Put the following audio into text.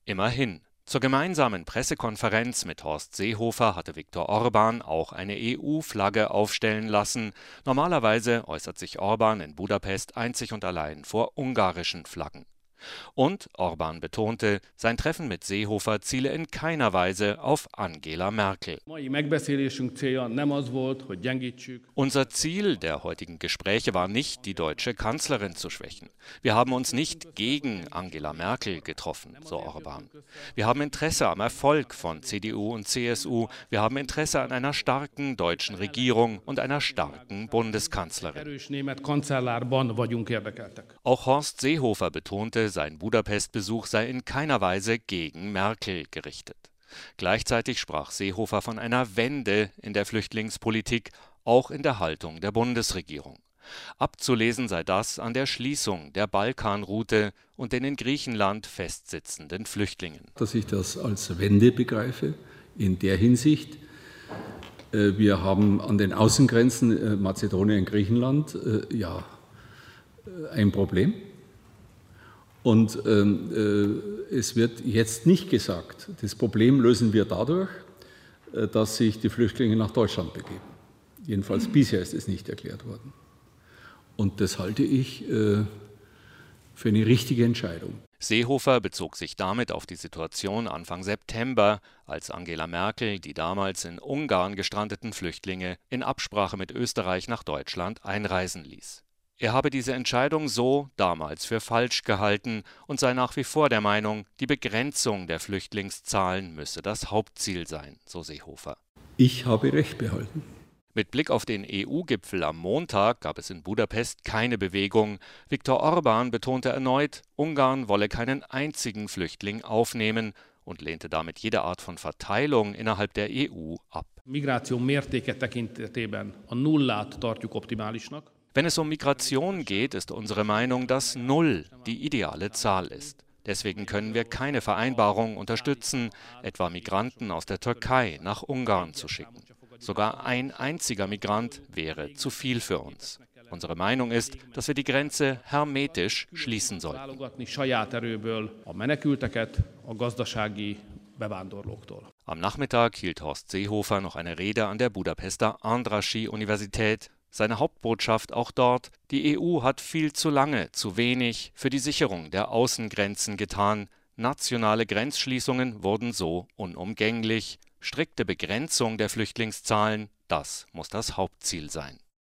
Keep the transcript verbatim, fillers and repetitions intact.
Immerhin. Zur gemeinsamen Pressekonferenz mit Horst Seehofer hatte Viktor Orbán auch eine E U-Flagge aufstellen lassen. Normalerweise äußert sich Orbán in Budapest einzig und allein vor ungarischen Flaggen. Und Orbán betonte, sein Treffen mit Seehofer ziele in keiner Weise auf Angela Merkel. Unser Ziel der heutigen Gespräche war nicht, die deutsche Kanzlerin zu schwächen. Wir haben uns nicht gegen Angela Merkel getroffen, so Orbán. Wir haben Interesse am Erfolg von C D U und C S U. Wir haben Interesse an einer starken deutschen Regierung und einer starken Bundeskanzlerin. Auch Horst Seehofer betonte, sein Budapest-Besuch sei in keiner Weise gegen Merkel gerichtet. Gleichzeitig sprach Seehofer von einer Wende in der Flüchtlingspolitik, auch in der Haltung der Bundesregierung. Abzulesen sei das an der Schließung der Balkanroute und den in Griechenland festsitzenden Flüchtlingen. Dass ich das als Wende begreife, in der Hinsicht, wir haben an den Außengrenzen Mazedonien, Griechenland, ja, ein Problem. Und ähm, äh, es wird jetzt nicht gesagt, das Problem lösen wir dadurch, äh, dass sich die Flüchtlinge nach Deutschland begeben. Jedenfalls bisher ist es nicht erklärt worden. Und das halte ich äh, für eine richtige Entscheidung. Seehofer bezog sich damit auf die Situation Anfang September, als Angela Merkel die damals in Ungarn gestrandeten Flüchtlinge in Absprache mit Österreich nach Deutschland einreisen ließ. Er habe diese Entscheidung so damals für falsch gehalten und sei nach wie vor der Meinung, die Begrenzung der Flüchtlingszahlen müsse das Hauptziel sein, so Seehofer. Ich habe Recht behalten. Mit Blick auf den E U-Gipfel am Montag gab es in Budapest keine Bewegung. Viktor Orbán betonte erneut, Ungarn wolle keinen einzigen Flüchtling aufnehmen und lehnte damit jede Art von Verteilung innerhalb der E U ab. Migráció mértéke tekintetében a nullát tartjuk optimálisnak. Wenn es um Migration geht, ist unsere Meinung, dass Null die ideale Zahl ist. Deswegen können wir keine Vereinbarung unterstützen, etwa Migranten aus der Türkei nach Ungarn zu schicken. Sogar ein einziger Migrant wäre zu viel für uns. Unsere Meinung ist, dass wir die Grenze hermetisch schließen sollten. Am Nachmittag hielt Horst Seehofer noch eine Rede an der Budapester Andrássy-Universität. Seine Hauptbotschaft auch dort: Die E U hat viel zu lange, zu wenig für die Sicherung der Außengrenzen getan. Nationale Grenzschließungen wurden so unumgänglich. Strikte Begrenzung der Flüchtlingszahlen, das muss das Hauptziel sein.